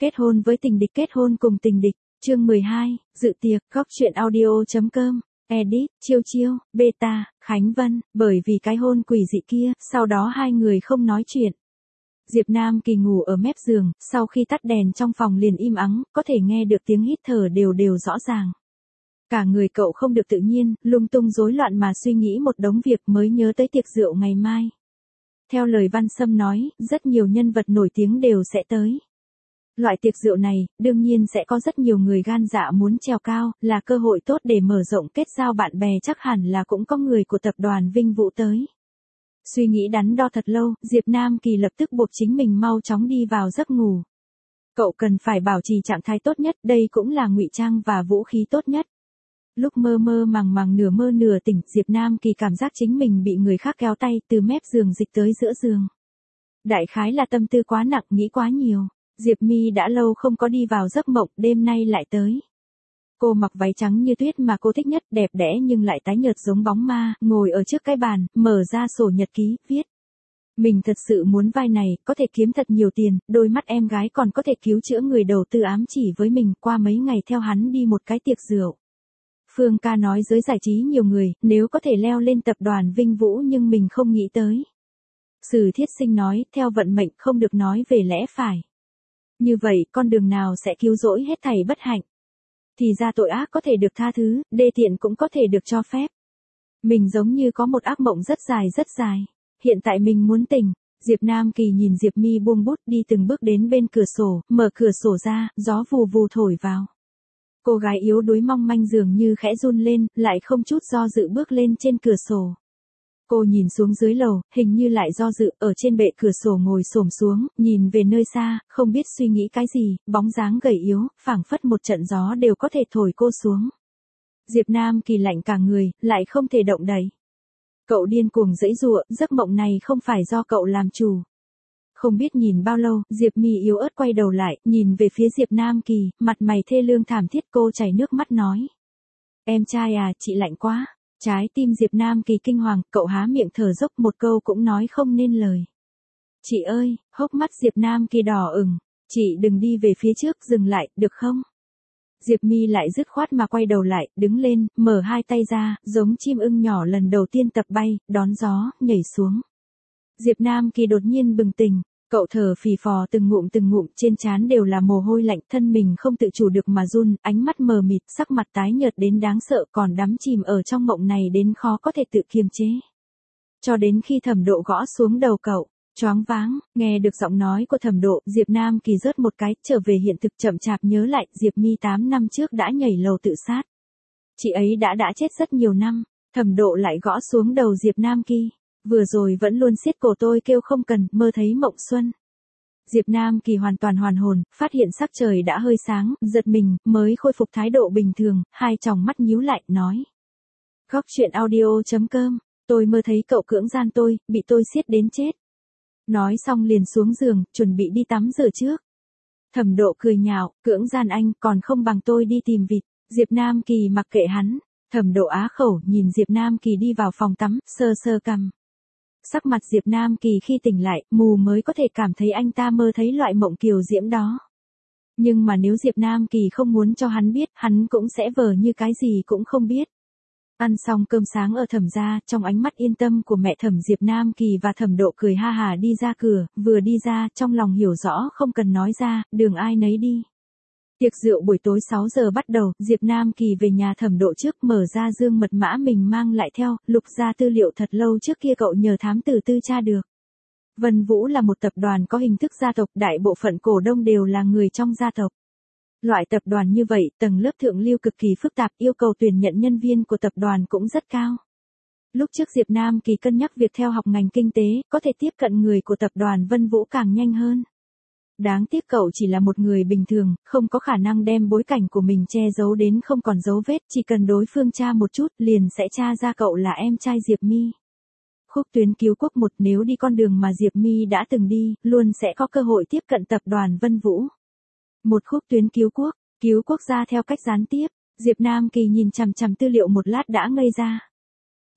Kết hôn với tình địch, kết hôn cùng tình địch, chương 12, dự tiệc, góc truyện audio.com, edit, Chiêu Chiêu, Beta, Khánh Vân, bởi vì cái hôn quỷ dị kia, sau đó hai người không nói chuyện. Diệp Nam Kỳ ngủ ở mép giường, sau khi tắt đèn trong phòng liền im ắng, có thể nghe được tiếng hít thở đều đều rõ ràng. Cả người cậu không được tự nhiên, lung tung rối loạn mà suy nghĩ một đống việc mới nhớ tới tiệc rượu ngày mai. Theo lời Văn Sâm nói, rất nhiều nhân vật nổi tiếng đều sẽ tới. Loại tiệc rượu này, đương nhiên sẽ có rất nhiều người gan dạ muốn trèo cao, là cơ hội tốt để mở rộng kết giao bạn bè, chắc hẳn là cũng có người của tập đoàn Vinh Vũ tới. Suy nghĩ đắn đo thật lâu, Diệp Nam Kỳ lập tức buộc chính mình mau chóng đi vào giấc ngủ. Cậu cần phải bảo trì trạng thái tốt nhất, đây cũng là ngụy trang và vũ khí tốt nhất. Lúc mơ mơ màng màng nửa mơ nửa tỉnh, Diệp Nam Kỳ cảm giác chính mình bị người khác kéo tay từ mép giường dịch tới giữa giường. Đại khái là tâm tư quá nặng, nghĩ quá nhiều. Diệp Mi đã lâu không có đi vào giấc mộng, đêm nay lại tới. Cô mặc váy trắng như tuyết mà cô thích nhất, đẹp đẽ nhưng lại tái nhợt giống bóng ma, ngồi ở trước cái bàn, mở ra sổ nhật ký, viết. Mình thật sự muốn vai này, có thể kiếm thật nhiều tiền, đôi mắt em gái còn có thể cứu chữa người đầu tư ám chỉ với mình, qua mấy ngày theo hắn đi một cái tiệc rượu. Phương ca nói giới giải trí nhiều người, nếu có thể leo lên tập đoàn Vinh Vũ nhưng mình không nghĩ tới. Sử Thiết Sinh nói, theo vận mệnh không được nói về lẽ phải. Như vậy, con đường nào sẽ cứu rỗi hết thảy bất hạnh? Thì ra tội ác có thể được tha thứ, đê tiện cũng có thể được cho phép. Mình giống như có một ác mộng rất dài. Hiện tại mình muốn tỉnh. Diệp Nam Kỳ nhìn Diệp Mi buông bút đi từng bước đến bên cửa sổ, mở cửa sổ ra, gió vù vù thổi vào. Cô gái yếu đuối mong manh dường như khẽ run lên, lại không chút do dự bước lên trên cửa sổ. Cô nhìn xuống dưới lầu, hình như lại do dự, ở trên bệ cửa sổ ngồi xổm xuống, nhìn về nơi xa, không biết suy nghĩ cái gì, bóng dáng gầy yếu, phảng phất một trận gió đều có thể thổi cô xuống. Diệp Nam Kỳ lạnh cả người, lại không thể động đậy. Cậu điên cuồng giãy giụa, giấc mộng này không phải do cậu làm chủ. Không biết nhìn bao lâu, Diệp Mi yếu ớt quay đầu lại, nhìn về phía Diệp Nam Kỳ, mặt mày thê lương thảm thiết, cô chảy nước mắt nói. Em trai à, chị lạnh quá. Trái tim Diệp Nam Kỳ kinh hoàng, cậu há miệng thở dốc một câu cũng nói không nên lời. Chị ơi, hốc mắt Diệp Nam Kỳ đỏ ửng, chị đừng đi về phía trước, dừng lại, được không? Diệp Mi lại dứt khoát mà quay đầu lại, đứng lên, mở hai tay ra, giống chim ưng nhỏ lần đầu tiên tập bay, đón gió, nhảy xuống. Diệp Nam Kỳ đột nhiên bừng tỉnh, cậu thở phì phò từng ngụm, trên trán đều là mồ hôi lạnh, thân mình không tự chủ được mà run, ánh mắt mờ mịt, sắc mặt tái nhợt đến đáng sợ, còn đắm chìm ở trong mộng này đến khó có thể tự kiềm chế. Cho đến khi Thẩm Độ gõ xuống đầu cậu, choáng váng, nghe được giọng nói của Thẩm Độ, Diệp Nam Kỳ rớt một cái, trở về hiện thực, chậm chạp nhớ lại, Diệp Mi 8 năm trước đã nhảy lầu tự sát. Chị ấy đã chết rất nhiều năm. Thẩm Độ lại gõ xuống đầu Diệp Nam Kỳ. Vừa rồi vẫn luôn siết cổ tôi kêu không cần, mơ thấy mộng xuân. Diệp Nam Kỳ hoàn toàn hoàn hồn, phát hiện sắc trời đã hơi sáng, giật mình, mới khôi phục thái độ bình thường, hai tròng mắt nhíu lại, nói. Góc truyện audio.com, tôi mơ thấy cậu cưỡng gian tôi, bị tôi siết đến chết. Nói xong liền xuống giường, chuẩn bị đi tắm rửa trước. Thẩm Độ cười nhạo, cưỡng gian anh còn không bằng tôi đi tìm vịt. Diệp Nam Kỳ mặc kệ hắn. Thẩm Độ á khẩu nhìn Diệp Nam Kỳ đi vào phòng tắm, sơ cằm. Sắc mặt Diệp Nam Kỳ khi tỉnh lại, mù mới có thể cảm thấy anh ta mơ thấy loại mộng kiều diễm đó. Nhưng mà nếu Diệp Nam Kỳ không muốn cho hắn biết, hắn cũng sẽ vờ như cái gì cũng không biết. Ăn xong cơm sáng ở Thẩm gia, trong ánh mắt yên tâm của mẹ Thẩm, Diệp Nam Kỳ và Thẩm Độ cười ha hả đi ra cửa, vừa đi ra, trong lòng hiểu rõ không cần nói ra, đường ai nấy đi. Tiệc rượu buổi tối 6 giờ bắt đầu, Diệp Nam Kỳ về nhà Thẩm Độ trước, mở ra dương mật mã mình mang lại theo, lục ra tư liệu thật lâu trước kia cậu nhờ thám tử tư tra được. Vân Vũ là một tập đoàn có hình thức gia tộc, đại bộ phận cổ đông đều là người trong gia tộc. Loại tập đoàn như vậy, tầng lớp thượng lưu cực kỳ phức tạp, yêu cầu tuyển nhận nhân viên của tập đoàn cũng rất cao. Lúc trước Diệp Nam Kỳ cân nhắc việc theo học ngành kinh tế, có thể tiếp cận người của tập đoàn Vân Vũ càng nhanh hơn. Đáng tiếc cậu chỉ là một người bình thường, không có khả năng đem bối cảnh của mình che giấu đến không còn dấu vết, chỉ cần đối phương tra một chút, liền sẽ tra ra cậu là em trai Diệp Mi. Khúc tuyến cứu quốc một, nếu đi con đường mà Diệp Mi đã từng đi, luôn sẽ có cơ hội tiếp cận tập đoàn Vân Vũ. Một khúc tuyến cứu quốc gia theo cách gián tiếp, Diệp Nam Kỳ nhìn chằm chằm tư liệu một lát đã ngây ra.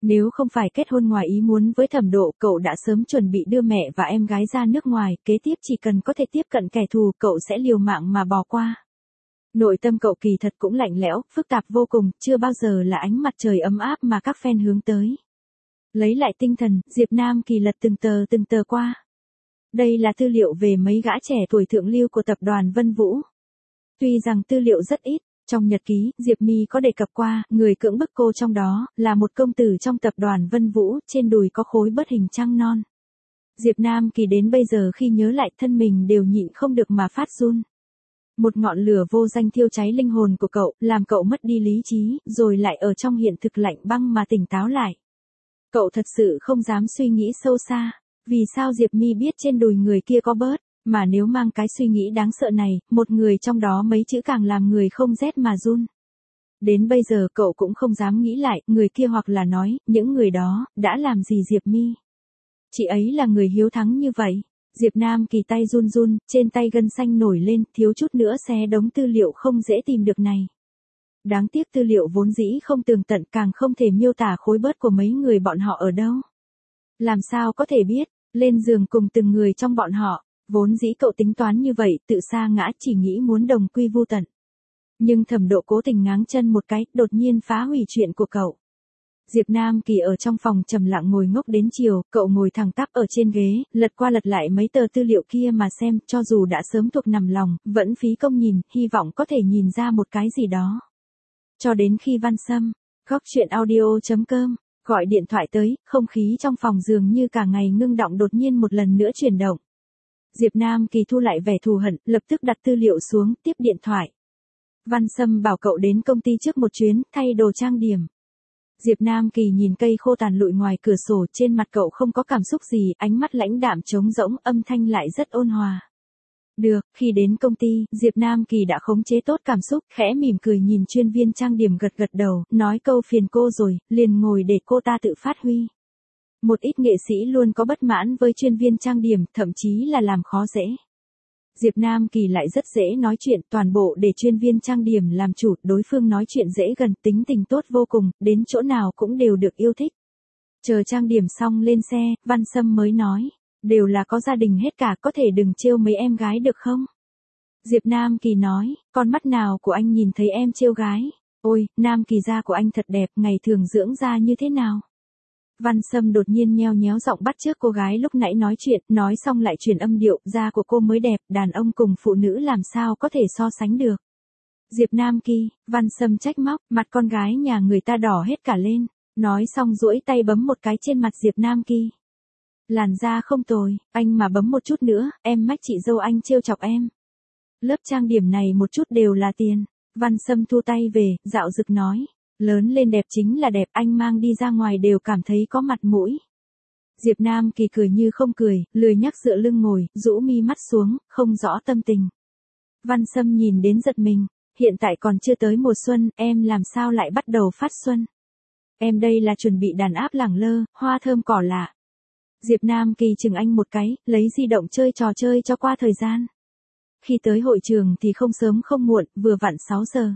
Nếu không phải kết hôn ngoài ý muốn với Thẩm Độ, cậu đã sớm chuẩn bị đưa mẹ và em gái ra nước ngoài, kế tiếp chỉ cần có thể tiếp cận kẻ thù, cậu sẽ liều mạng mà bỏ qua. Nội tâm cậu kỳ thật cũng lạnh lẽo, phức tạp vô cùng, chưa bao giờ là ánh mặt trời ấm áp mà các fan hướng tới. Lấy lại tinh thần, Diệp Nam Kỳ lật từng tờ qua. Đây là tư liệu về mấy gã trẻ tuổi thượng lưu của tập đoàn Vân Vũ. Tuy rằng tư liệu rất ít, trong nhật ký, Diệp My có đề cập qua, người cưỡng bức cô trong đó, là một công tử trong tập đoàn Vân Vũ, trên đùi có khối bớt hình trăng non. Diệp Nam Kỳ đến bây giờ khi nhớ lại thân mình đều nhịn không được mà phát run. Một ngọn lửa vô danh thiêu cháy linh hồn của cậu, làm cậu mất đi lý trí, rồi lại ở trong hiện thực lạnh băng mà tỉnh táo lại. Cậu thật sự không dám suy nghĩ sâu xa, vì sao Diệp My biết trên đùi người kia có bớt, mà nếu mang cái suy nghĩ đáng sợ này, một người trong đó mấy chữ càng làm người không rét mà run. Đến bây giờ cậu cũng không dám nghĩ lại, người kia hoặc là nói, những người đó, đã làm gì Diệp My. Chị ấy là người hiếu thắng như vậy. Diệp Nam Kỳ tay run run, trên tay gân xanh nổi lên, thiếu chút nữa xé đống tư liệu không dễ tìm được này. Đáng tiếc tư liệu vốn dĩ không tường tận, càng không thể miêu tả khối bớt của mấy người bọn họ ở đâu. Làm sao có thể biết, lên giường cùng từng người trong bọn họ, vốn dĩ cậu tính toán như vậy, tự sa ngã chỉ nghĩ muốn đồng quy vu tận. Nhưng Thẩm Độ cố tình ngáng chân một cái, đột nhiên phá hủy chuyện của cậu. Diệp Nam Kỳ ở trong phòng trầm lặng ngồi ngốc đến chiều, cậu ngồi thẳng tắp ở trên ghế, lật qua lật lại mấy tờ tư liệu kia mà xem, cho dù đã sớm thuộc nằm lòng, vẫn phí công nhìn, hy vọng có thể nhìn ra một cái gì đó. Cho đến khi Văn Sâm, góc chuyện audio.com, gọi điện thoại tới, không khí trong phòng dường như cả ngày ngưng đọng đột nhiên một lần nữa chuyển động. Diệp Nam Kỳ thu lại vẻ thù hận, lập tức đặt tư liệu xuống, tiếp điện thoại. Văn Sâm bảo cậu đến công ty trước một chuyến, thay đồ trang điểm. Diệp Nam Kỳ nhìn cây khô tàn lụi ngoài cửa sổ, trên mặt cậu không có cảm xúc gì, ánh mắt lãnh đạm trống rỗng, âm thanh lại rất ôn hòa. Được, khi đến công ty, Diệp Nam Kỳ đã khống chế tốt cảm xúc, khẽ mỉm cười nhìn chuyên viên trang điểm gật gật đầu, nói câu phiền cô rồi, liền ngồi để cô ta tự phát huy. Một ít nghệ sĩ luôn có bất mãn với chuyên viên trang điểm, thậm chí là làm khó dễ. Diệp Nam Kỳ lại rất dễ nói chuyện, toàn bộ để chuyên viên trang điểm làm chủ, đối phương nói chuyện dễ gần, tính tình tốt vô cùng, đến chỗ nào cũng đều được yêu thích. Chờ trang điểm xong lên xe, Văn Sâm mới nói, đều là có gia đình hết cả, có thể đừng trêu mấy em gái được không? Diệp Nam Kỳ nói, con mắt nào của anh nhìn thấy em trêu gái? Ôi, Nam Kỳ da của anh thật đẹp, ngày thường dưỡng da như thế nào? Văn Sâm đột nhiên nheo nhéo giọng bắt chước cô gái lúc nãy nói chuyện, nói xong lại chuyển âm điệu, da của cô mới đẹp, đàn ông cùng phụ nữ làm sao có thể so sánh được. Diệp Nam Kỳ, Văn Sâm trách móc, mặt con gái nhà người ta đỏ hết cả lên, nói xong duỗi tay bấm một cái trên mặt Diệp Nam Kỳ. Làn da không tồi, anh mà bấm một chút nữa, em mách chị dâu anh trêu chọc em. Lớp trang điểm này một chút đều là tiền. Văn Sâm thu tay về, dạo dực nói. Lớn lên đẹp chính là đẹp, anh mang đi ra ngoài đều cảm thấy có mặt mũi. Diệp Nam Kỳ cười như không cười, lười nhắc dựa lưng ngồi, rũ mi mắt xuống, không rõ tâm tình. Văn Sâm nhìn đến giật mình, hiện tại còn chưa tới mùa xuân, em làm sao lại bắt đầu phát xuân? Em đây là chuẩn bị đàn áp lẳng lơ, hoa thơm cỏ lạ. Diệp Nam Kỳ chừng anh một cái, lấy di động chơi trò chơi cho qua thời gian. Khi tới hội trường thì không sớm không muộn, vừa vặn 6 giờ.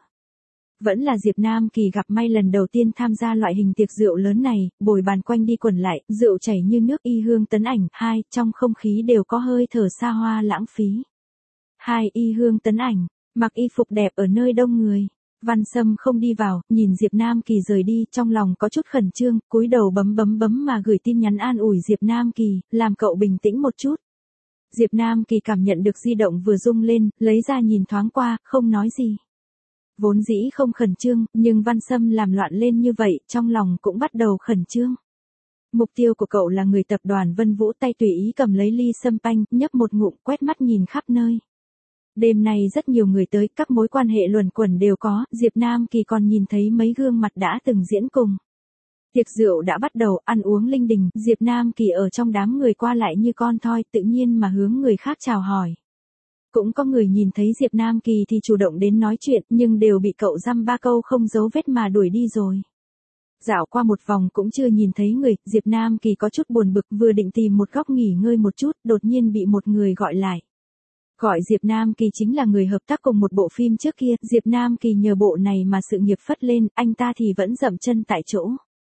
Vẫn là Diệp Nam Kỳ gặp may lần đầu tiên tham gia loại hình tiệc rượu lớn này, bồi bàn quanh đi quẩn lại, rượu chảy như nước, y hương tấn ảnh, trong không khí đều có hơi thở xa hoa lãng phí. Y hương tấn ảnh, mặc y phục đẹp ở nơi đông người. Văn Sâm không đi vào, nhìn Diệp Nam Kỳ rời đi, trong lòng có chút khẩn trương, cúi đầu bấm mà gửi tin nhắn an ủi Diệp Nam Kỳ, làm cậu bình tĩnh một chút. Diệp Nam Kỳ cảm nhận được di động vừa rung lên, lấy ra nhìn thoáng qua, không nói gì. Vốn dĩ không khẩn trương, nhưng Văn Sâm làm loạn lên như vậy, trong lòng cũng bắt đầu khẩn trương. Mục tiêu của cậu là người tập đoàn Vân Vũ, tay tùy ý cầm lấy ly sâm panh, nhấp một ngụm, quét mắt nhìn khắp nơi. Đêm nay rất nhiều người tới, các mối quan hệ luẩn quẩn đều có, Diệp Nam Kỳ còn nhìn thấy mấy gương mặt đã từng diễn cùng. Tiệc rượu đã bắt đầu, ăn uống linh đình, Diệp Nam Kỳ ở trong đám người qua lại như con thoi, tự nhiên mà hướng người khác chào hỏi. Cũng có người nhìn thấy Diệp Nam Kỳ thì chủ động đến nói chuyện, nhưng đều bị cậu dăm ba câu không giấu vết mà đuổi đi rồi. Dạo qua một vòng cũng chưa nhìn thấy người, Diệp Nam Kỳ có chút buồn bực, vừa định tìm một góc nghỉ ngơi một chút, đột nhiên bị một người gọi lại. Gọi Diệp Nam Kỳ chính là người hợp tác cùng một bộ phim trước kia, Diệp Nam Kỳ nhờ bộ này mà sự nghiệp phất lên, anh ta thì vẫn dậm chân tại chỗ.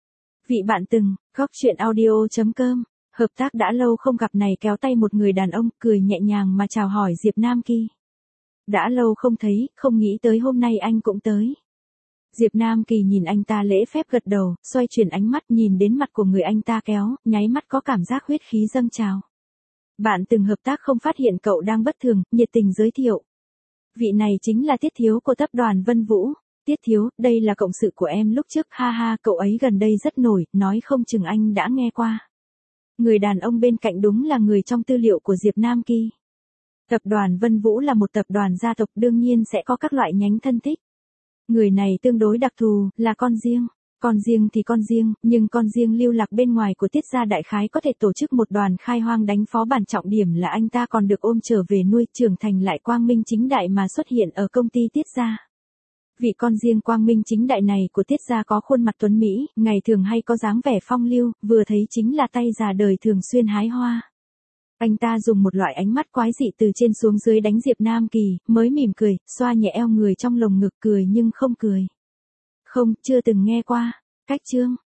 Vị bạn từng, góc chuyện audio.com, hợp tác đã lâu không gặp này kéo tay một người đàn ông, cười nhẹ nhàng mà chào hỏi Diệp Nam Kỳ. Đã lâu không thấy, không nghĩ tới hôm nay anh cũng tới. Diệp Nam Kỳ nhìn anh ta lễ phép gật đầu, xoay chuyển ánh mắt nhìn đến mặt của người anh ta kéo, nháy mắt có cảm giác huyết khí dâng trào. Bạn từng hợp tác không phát hiện cậu đang bất thường, nhiệt tình giới thiệu. Vị này chính là Tiết Thiếu của tập đoàn Vân Vũ. Tiết Thiếu, đây là cộng sự của em lúc trước, ha ha, cậu ấy gần đây rất nổi, nói không chừng anh đã nghe qua. Người đàn ông bên cạnh đúng là người trong tư liệu của Diệp Nam Kỳ. Tập đoàn Vân Vũ là một tập đoàn gia tộc, đương nhiên sẽ có các loại nhánh thân thích. Người này tương đối đặc thù, là con riêng. Con riêng thì con riêng, nhưng con riêng lưu lạc bên ngoài của Tiết gia đại khái có thể tổ chức một đoàn khai hoang đánh phó bản, trọng điểm là anh ta còn được ôm trở về nuôi, trưởng thành lại quang minh chính đại mà xuất hiện ở công ty Tiết gia. Vị con riêng quang minh chính đại này của Tiết gia có khuôn mặt tuấn mỹ, ngày thường hay có dáng vẻ phong lưu, vừa thấy chính là tay già đời thường xuyên hái hoa. Anh ta dùng một loại ánh mắt quái dị từ trên xuống dưới đánh Diệp Nam Kỳ, mới mỉm cười, xoa nhẹ eo người trong lồng ngực, cười nhưng không cười. Không, chưa từng nghe qua. Cách chương.